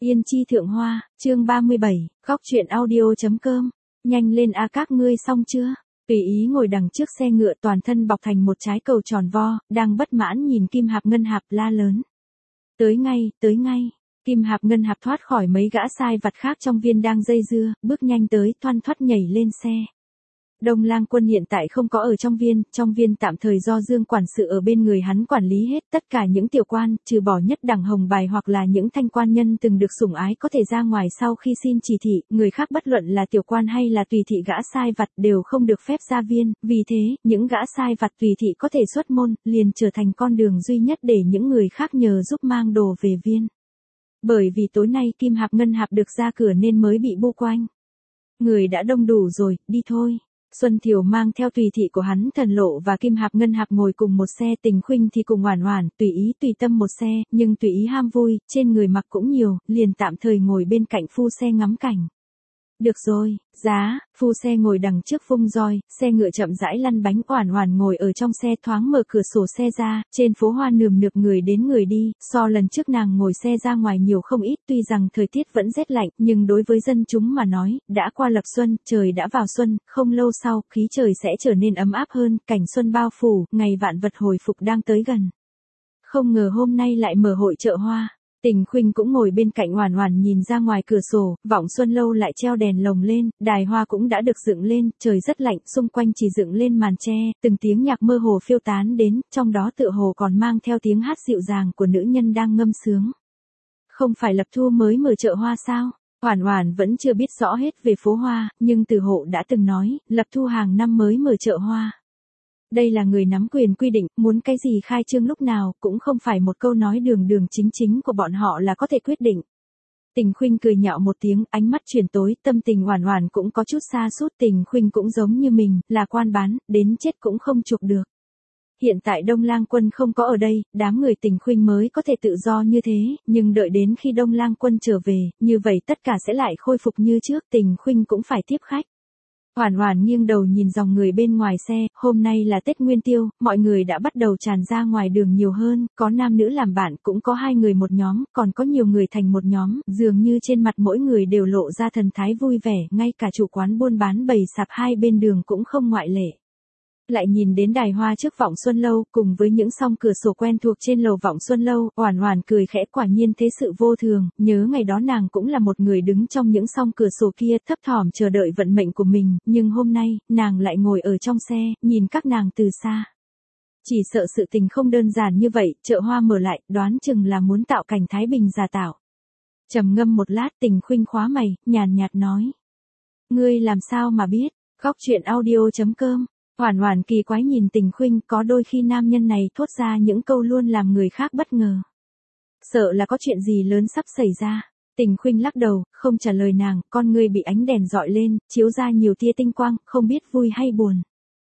Yên chi thượng hoa, chương 37, góc truyện audio.com. Nhanh lên a các ngươi xong chưa? Tùy ý ngồi đằng trước xe ngựa toàn thân bọc thành một trái cầu tròn vo, đang bất mãn nhìn Kim Hạp Ngân Hạp la lớn. Tới ngay, tới ngay. Kim Hạp Ngân Hạp thoát khỏi mấy gã sai vặt khác trong viên đang dây dưa, bước nhanh tới, thoăn thoắt nhảy lên xe. Đông Lang Quân hiện tại không có ở trong viên tạm thời do Dương quản sự ở bên người hắn quản lý hết, tất cả những tiểu quan, trừ bỏ nhất đẳng hồng bài hoặc là những thanh quan nhân từng được sủng ái có thể ra ngoài sau khi xin chỉ thị, người khác bất luận là tiểu quan hay là tùy thị gã sai vặt đều không được phép ra viên, vì thế, những gã sai vặt tùy thị có thể xuất môn, liền trở thành con đường duy nhất để những người khác nhờ giúp mang đồ về viên. Bởi vì tối nay Kim Hạp Ngân Hạp được ra cửa nên mới bị bu quanh. Người đã đông đủ rồi, đi thôi. Xuân Thiều mang theo tùy thị của hắn Thần Lộ và Kim Hạp Ngân Hạp ngồi cùng một xe, Tình Khuynh thì cùng Oản Oản, tùy ý tùy tâm một xe, nhưng tùy ý ham vui, trên người mặc cũng nhiều, liền tạm thời ngồi bên cạnh phu xe ngắm cảnh. Được rồi, giá, phu xe ngồi đằng trước vung roi, xe ngựa chậm rãi lăn bánh, Oản Oản ngồi ở trong xe thoáng mở cửa sổ xe ra, trên phố hoa nườm nượp người đến người đi, so lần trước nàng ngồi xe ra ngoài nhiều không ít, tuy rằng thời tiết vẫn rét lạnh, nhưng đối với dân chúng mà nói, đã qua lập xuân, trời đã vào xuân, không lâu sau, khí trời sẽ trở nên ấm áp hơn, cảnh xuân bao phủ, ngày vạn vật hồi phục đang tới gần. Không ngờ hôm nay lại mở hội chợ hoa. Tình Khuynh cũng ngồi bên cạnh Oản Oản nhìn ra ngoài cửa sổ, Vọng Xuân Lâu lại treo đèn lồng lên, đài hoa cũng đã được dựng lên, trời rất lạnh, xung quanh chỉ dựng lên màn tre, từng tiếng nhạc mơ hồ phiêu tán đến, trong đó tựa hồ còn mang theo tiếng hát dịu dàng của nữ nhân đang ngâm sướng. Không phải Lập Thu mới mở chợ hoa sao? Oản Oản vẫn chưa biết rõ hết về phố hoa, nhưng Từ Hộ đã từng nói, Lập Thu hàng năm mới mở chợ hoa. Đây là người nắm quyền quy định, muốn cái gì khai trương lúc nào, cũng không phải một câu nói đường đường chính chính của bọn họ là có thể quyết định. Tình Khuynh cười nhạo một tiếng, ánh mắt chuyển tối, tâm tình Oản Oản cũng có chút sa sút, Tình Khuynh cũng giống như mình, là quan bán, đến chết cũng không chuộc được. Hiện tại Đông Lang Quân không có ở đây, đám người Tình Khuynh mới có thể tự do như thế, nhưng đợi đến khi Đông Lang Quân trở về, như vậy tất cả sẽ lại khôi phục như trước, Tình Khuynh cũng phải tiếp khách. Oản Oản nghiêng đầu nhìn dòng người bên ngoài xe, hôm nay là Tết Nguyên Tiêu, mọi người đã bắt đầu tràn ra ngoài đường nhiều hơn, có nam nữ làm bạn, cũng có hai người một nhóm, còn có nhiều người thành một nhóm, dường như trên mặt mỗi người đều lộ ra thần thái vui vẻ, ngay cả chủ quán buôn bán bày sạp hai bên đường cũng không ngoại lệ. Lại nhìn đến đài hoa trước Vọng Xuân Lâu, cùng với những song cửa sổ quen thuộc trên lầu Vọng Xuân Lâu, Oản Oản cười khẽ, quả nhiên thế sự vô thường, nhớ ngày đó nàng cũng là một người đứng trong những song cửa sổ kia, thấp thỏm chờ đợi vận mệnh của mình, nhưng hôm nay, nàng lại ngồi ở trong xe, nhìn các nàng từ xa. Chỉ sợ sự tình không đơn giản như vậy, chợ hoa mở lại, đoán chừng là muốn tạo cảnh thái bình giả tạo. Trầm ngâm một lát, Tình Khuynh khóa mày, nhàn nhạt nói: "Ngươi làm sao mà biết?" Góc truyện audio.com. Oản Oản kỳ quái nhìn Tình Khuynh, có đôi khi nam nhân này thốt ra những câu luôn làm người khác bất ngờ. Sợ là có chuyện gì lớn sắp xảy ra. Tình Khuynh lắc đầu, không trả lời nàng, con ngươi bị ánh đèn rọi lên, chiếu ra nhiều tia tinh quang, không biết vui hay buồn.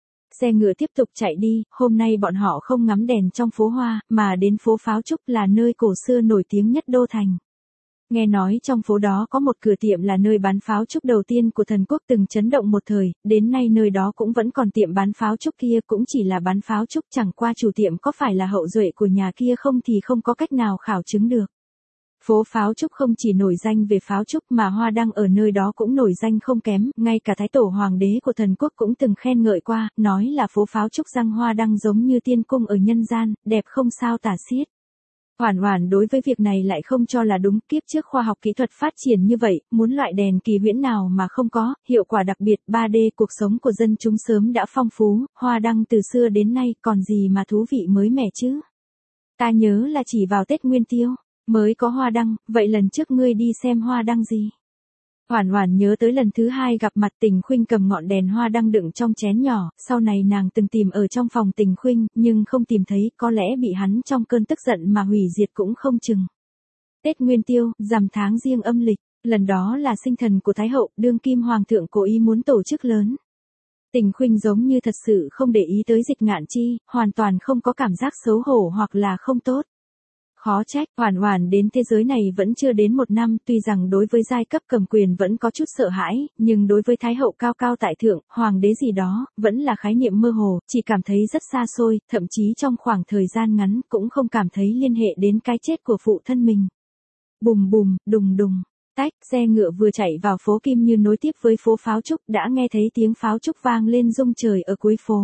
Xe ngựa tiếp tục chạy đi, hôm nay bọn họ không ngắm đèn trong phố hoa, mà đến phố Pháo Trúc là nơi cổ xưa nổi tiếng nhất đô thành. Nghe nói trong phố đó có một cửa tiệm là nơi bán pháo trúc đầu tiên của thần quốc từng chấn động một thời, đến nay nơi đó cũng vẫn còn tiệm bán pháo trúc kia, cũng chỉ là bán pháo trúc, chẳng qua chủ tiệm có phải là hậu duệ của nhà kia không thì không có cách nào khảo chứng được. Phố Pháo Trúc không chỉ nổi danh về pháo trúc mà hoa đăng ở nơi đó cũng nổi danh không kém, ngay cả Thái Tổ Hoàng đế của thần quốc cũng từng khen ngợi qua, nói là phố Pháo Trúc răng hoa đăng giống như tiên cung ở nhân gian, đẹp không sao tả xiết. Oản Oản đối với việc này lại không cho là đúng, kiếp trước khoa học kỹ thuật phát triển như vậy, muốn loại đèn kỳ huyễn nào mà không có, hiệu quả đặc biệt, 3D cuộc sống của dân chúng sớm đã phong phú, hoa đăng từ xưa đến nay còn gì mà thú vị mới mẻ chứ. Ta nhớ là chỉ vào Tết Nguyên Tiêu mới có hoa đăng, vậy lần trước ngươi đi xem hoa đăng gì? Oản Oản nhớ tới lần thứ hai gặp mặt Tình Khuynh cầm ngọn đèn hoa đăng đựng trong chén nhỏ, sau này nàng từng tìm ở trong phòng Tình Khuynh, nhưng không tìm thấy, có lẽ bị hắn trong cơn tức giận mà hủy diệt cũng không chừng. Tết Nguyên Tiêu, rằm tháng Giêng âm lịch, lần đó là sinh thần của Thái Hậu, đương kim hoàng thượng cố ý muốn tổ chức lớn. Tình Khuynh giống như thật sự không để ý tới Dịch Ngạn Chi, hoàn toàn không có cảm giác xấu hổ hoặc là không tốt. Khó trách, Oản Oản đến thế giới này vẫn chưa đến 1 năm, tuy rằng đối với giai cấp cầm quyền vẫn có chút sợ hãi, nhưng đối với Thái Hậu cao cao tại thượng, Hoàng đế gì đó, vẫn là khái niệm mơ hồ, chỉ cảm thấy rất xa xôi, thậm chí trong khoảng thời gian ngắn cũng không cảm thấy liên hệ đến cái chết của phụ thân mình. Bùm bùm, đùng đùng. Tách, xe ngựa vừa chạy vào phố Kim Như nối tiếp với phố Pháo Trúc đã nghe thấy tiếng pháo trúc vang lên rung trời ở cuối phố.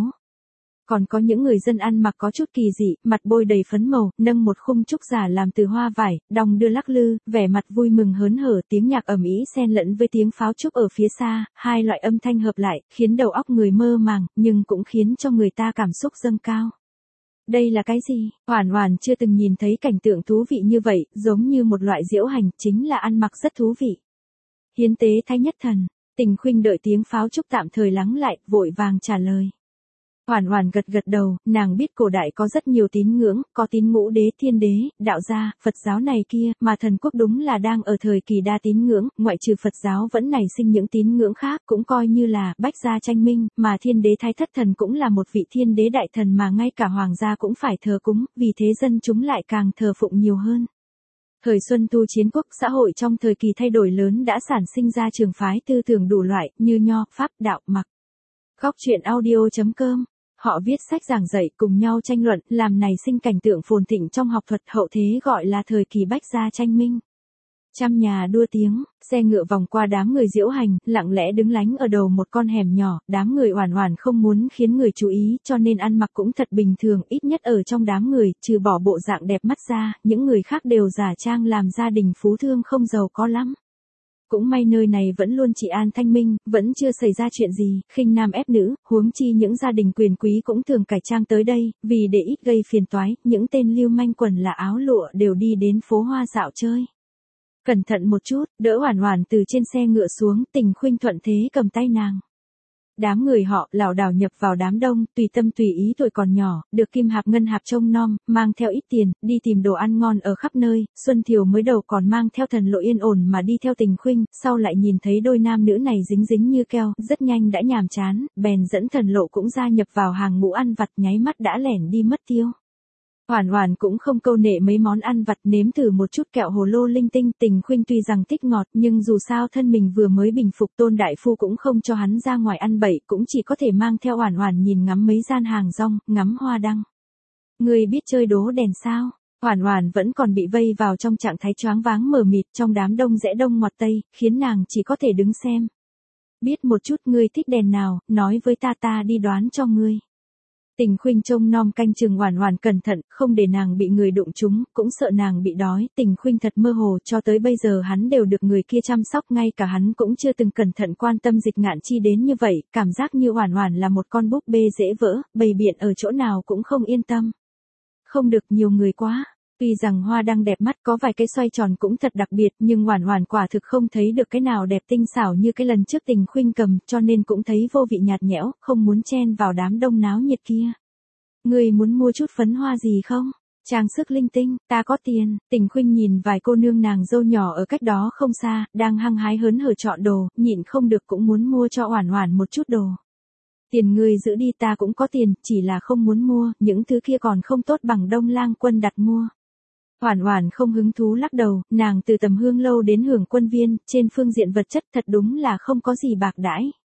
Còn có những người dân ăn mặc có chút kỳ dị, mặt bôi đầy phấn màu, nâng một khung trúc giả làm từ hoa vải, đong đưa lắc lư, vẻ mặt vui mừng hớn hở, tiếng nhạc ầm ĩ xen lẫn với tiếng pháo trúc ở phía xa, hai loại âm thanh hợp lại, khiến đầu óc người mơ màng, nhưng cũng khiến cho người ta cảm xúc dâng cao. Đây là cái gì? Hoản Hoản chưa từng nhìn thấy cảnh tượng thú vị như vậy, giống như một loại diễu hành, chính là ăn mặc rất thú vị. Hiến tế Thái Nhất Thần. Tình Khuynh đợi tiếng pháo trúc tạm thời lắng lại, vội vàng trả lời. Hoản Hoản gật gật đầu, nàng biết cổ đại có rất nhiều tín ngưỡng, có tín ngũ đế, thiên đế, đạo gia, Phật giáo này kia, mà thần quốc đúng là đang ở thời kỳ đa tín ngưỡng, ngoại trừ Phật giáo vẫn nảy sinh những tín ngưỡng khác, cũng coi như là bách gia tranh minh, mà thiên đế Thái Thất Thần cũng là một vị thiên đế đại thần mà ngay cả hoàng gia cũng phải thờ cúng, vì thế dân chúng lại càng thờ phụng nhiều hơn. Thời Xuân Thu chiến quốc, xã hội trong thời kỳ thay đổi lớn đã sản sinh ra trường phái tư tưởng đủ loại, như Nho, Pháp, Đạo, Mặc. Góc truyện audio.com. Họ viết sách giảng dạy cùng nhau tranh luận, làm nảy sinh cảnh tượng phồn thịnh trong học thuật, hậu thế gọi là thời kỳ bách gia tranh minh. Trăm nhà đua tiếng, xe ngựa vòng qua đám người diễu hành, lặng lẽ đứng lánh ở đầu một con hẻm nhỏ, đám người Hoản Hoản không muốn khiến người chú ý, cho nên ăn mặc cũng thật bình thường, ít nhất ở trong đám người, trừ bỏ bộ dạng đẹp mắt ra, những người khác đều giả trang làm gia đình phú thương không giàu có lắm. Cũng may nơi này vẫn luôn trị an thanh minh, vẫn chưa xảy ra chuyện gì, khinh nam ép nữ, huống chi những gia đình quyền quý cũng thường cải trang tới đây, vì để ít gây phiền toái, những tên lưu manh quần là áo lụa đều đi đến phố hoa dạo chơi. Cẩn thận một chút, đỡ Hoản Hoản từ trên xe ngựa xuống, Tình Khuynh thuận thế cầm tay nàng. Đám người họ lảo đảo nhập vào đám đông, tùy tâm tùy ý, tuổi còn nhỏ, được Kim Hạp Ngân Hạp trông nom, mang theo ít tiền, đi tìm đồ ăn ngon ở khắp nơi. Xuân Thiều mới đầu còn mang theo Thần Lộ yên ổn mà đi theo Tình Khuynh, sau lại nhìn thấy đôi nam nữ này dính dính như keo, rất nhanh đã nhàm chán, bèn dẫn Thần Lộ cũng gia nhập vào hàng ngũ ăn vặt, nháy mắt đã lẻn đi mất tiêu. Hoản Hoản cũng không câu nệ mấy món ăn vặt, nếm thử một chút kẹo hồ lô linh tinh. Tình Khuynh tuy rằng thích ngọt, nhưng dù sao thân mình vừa mới bình phục, Tôn đại phu cũng không cho hắn ra ngoài ăn bậy, cũng chỉ có thể mang theo Hoản Hoản nhìn ngắm mấy gian hàng rong, ngắm hoa đăng. Người biết chơi đố đèn sao? Hoản Hoản vẫn còn bị vây vào trong trạng thái choáng váng mờ mịt, trong đám đông rẽ đông ngoặt tây, khiến nàng chỉ có thể đứng xem. Biết một chút, ngươi thích đèn nào, nói với ta đi đoán cho ngươi. Tình Khuynh trông nom canh chừng Hoản Hoản cẩn thận, không để nàng bị người đụng trúng, cũng sợ nàng bị đói. Tình Khuynh thật mơ hồ, cho tới bây giờ hắn đều được người kia chăm sóc, ngay cả hắn cũng chưa từng cẩn thận quan tâm Dịch Ngạn Chi đến như vậy, cảm giác như Hoản Hoản là một con búp bê dễ vỡ, bày biện ở chỗ nào cũng không yên tâm. Không được nhiều người quá. Tuy rằng hoa đăng đẹp mắt, có vài cái xoay tròn cũng thật đặc biệt, nhưng Hoản Hoản quả thực không thấy được cái nào đẹp tinh xảo như cái lần trước Tình Khuynh cầm, cho nên cũng thấy vô vị nhạt nhẽo, không muốn chen vào đám đông náo nhiệt kia. Ngươi muốn mua chút phấn hoa gì không? Trang sức linh tinh, ta có tiền. Tình Khuynh nhìn vài cô nương nàng dâu nhỏ ở cách đó không xa, đang hăng hái hớn hở chọn đồ, nhịn không được cũng muốn mua cho Hoản Hoản một chút đồ. Tiền ngươi giữ đi, ta cũng có tiền, chỉ là không muốn mua, những thứ kia còn không tốt bằng Đông Lang Quân đặt mua. Hoản Hoản không hứng thú lắc đầu, nàng từ Tầm Hương lâu đến Hưởng Quân viên, trên phương diện vật chất thật đúng là không có gì bạc đãi.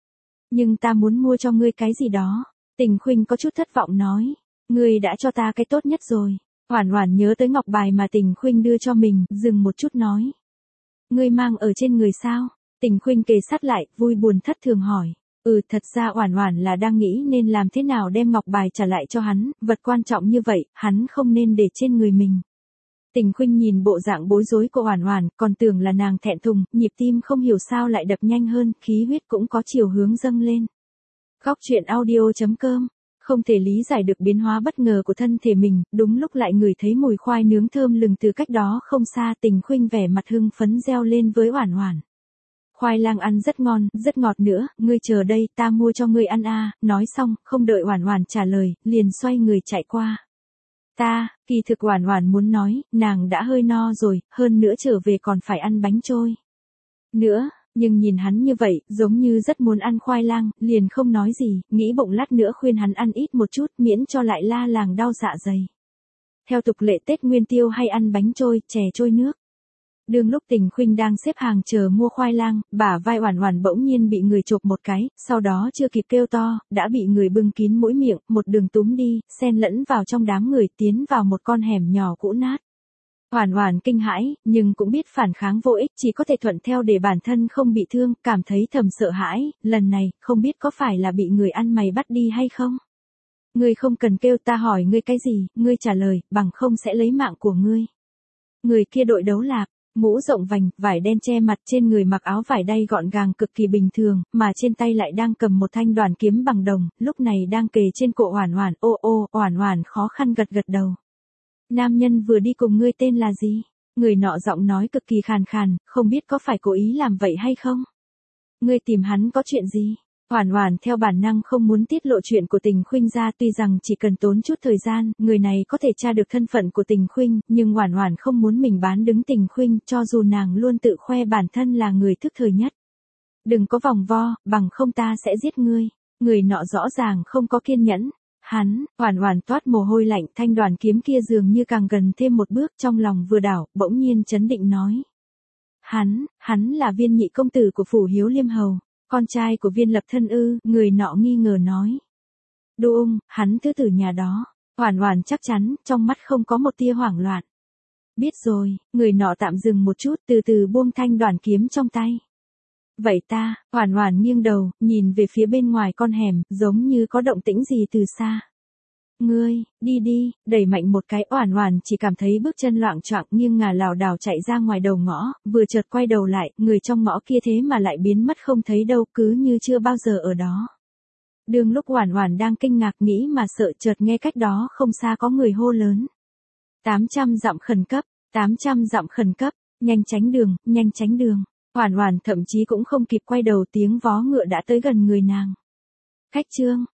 Nhưng ta muốn mua cho ngươi cái gì đó. Tình Khuynh có chút thất vọng nói, ngươi đã cho ta cái tốt nhất rồi. Hoản Hoản nhớ tới ngọc bài mà Tình Khuynh đưa cho mình, dừng một chút nói. Ngươi mang ở trên người sao? Tình Khuynh kề sát lại, vui buồn thất thường hỏi. Thật ra Hoản Hoản là đang nghĩ nên làm thế nào đem ngọc bài trả lại cho hắn, vật quan trọng như vậy, hắn không nên để trên người mình. Tình Khuynh nhìn bộ dạng bối rối của Hoản Hoản, còn tưởng là nàng thẹn thùng, nhịp tim không hiểu sao lại đập nhanh hơn, khí huyết cũng có chiều hướng dâng lên. Góc truyện audio.com. Không thể lý giải được biến hóa bất ngờ của thân thể mình, đúng lúc lại ngửi thấy mùi khoai nướng thơm lừng từ cách đó không xa. Tình Khuynh vẻ mặt hưng phấn reo lên với Hoản Hoản. Khoai lang ăn rất ngon, rất ngọt nữa, ngươi chờ đây, ta mua cho ngươi ăn a. Nói xong, không đợi Hoản Hoản trả lời, liền xoay người chạy qua. Kỳ thực Hoản Hoản muốn nói, nàng đã hơi no rồi, hơn nữa trở về còn phải ăn bánh trôi. Nhưng nhìn hắn như vậy, giống như rất muốn ăn khoai lang, liền không nói gì, nghĩ bụng lát nữa khuyên hắn ăn ít một chút, miễn cho lại la làng đau dạ dày. Theo tục lệ Tết Nguyên Tiêu hay ăn bánh trôi, chè trôi nước. Đương lúc Tình Khuynh đang xếp hàng chờ mua khoai lang, bả vai Hoản Hoản bỗng nhiên bị người chộp một cái, sau đó chưa kịp kêu to, đã bị người bưng kín mũi miệng, một đường túm đi, xen lẫn vào trong đám người, tiến vào một con hẻm nhỏ cũ nát. Hoản Hoản kinh hãi, nhưng cũng biết phản kháng vô ích, chỉ có thể thuận theo để bản thân không bị thương, cảm thấy thầm sợ hãi, lần này, không biết có phải là bị người ăn mày bắt đi hay không? Ngươi không cần kêu, ta hỏi ngươi cái gì, ngươi trả lời, bằng không sẽ lấy mạng của ngươi. Người kia đội đấu lạp, mũ rộng vành, vải đen che mặt, trên người mặc áo vải đay gọn gàng cực kỳ bình thường, mà trên tay lại đang cầm một thanh đoàn kiếm bằng đồng, lúc này đang kề trên cổ Hoản Hoản. Hoản Hoản khó khăn gật gật đầu. Nam nhân vừa đi cùng ngươi tên là gì? Người nọ giọng nói cực kỳ khàn khàn, không biết có phải cố ý làm vậy hay không? Ngươi tìm hắn có chuyện gì? Hoản Hoản theo bản năng không muốn tiết lộ chuyện của Tình Khuynh ra, tuy rằng chỉ cần tốn chút thời gian, người này có thể tra được thân phận của Tình Khuynh, nhưng Hoản Hoản không muốn mình bán đứng Tình Khuynh, cho dù nàng luôn tự khoe bản thân là người thức thời nhất. Đừng có vòng vo, bằng không ta sẽ giết ngươi. Người nọ rõ ràng không có kiên nhẫn. Hoản Hoản toát mồ hôi lạnh, thanh đoàn kiếm kia dường như càng gần thêm một bước, trong lòng vừa đảo, bỗng nhiên chấn định nói. Hắn là Viên nhị công tử của phủ Hiếu Liêm Hầu, con trai của Viên Lập Thân ư? Người nọ nghi ngờ nói. Đúng, hắn thứ tử nhà đó. Hoản Hoản chắc chắn, trong mắt không có một tia hoảng loạn. Biết rồi, người nọ tạm dừng một chút, từ từ buông thanh đoàn kiếm trong tay. Vậy ta, Hoản Hoản nghiêng đầu, nhìn về phía bên ngoài con hẻm, giống như có động tĩnh gì từ xa. Ngươi, đi, đẩy mạnh một cái, Hoản Hoản chỉ cảm thấy bước chân loạng choạng nghiêng ngả lảo đảo chạy ra ngoài đầu ngõ, vừa chợt quay đầu lại, người trong ngõ kia thế mà lại biến mất không thấy đâu, cứ như chưa bao giờ ở đó. Đường lúc Hoản Hoản đang kinh ngạc nghĩ mà sợ, chợt nghe cách đó không xa có người hô lớn. 800 dặm khẩn cấp, 800 dặm khẩn cấp, nhanh tránh đường. Hoản Hoản thậm chí cũng không kịp quay đầu, tiếng vó ngựa đã tới gần người nàng. Khách trương,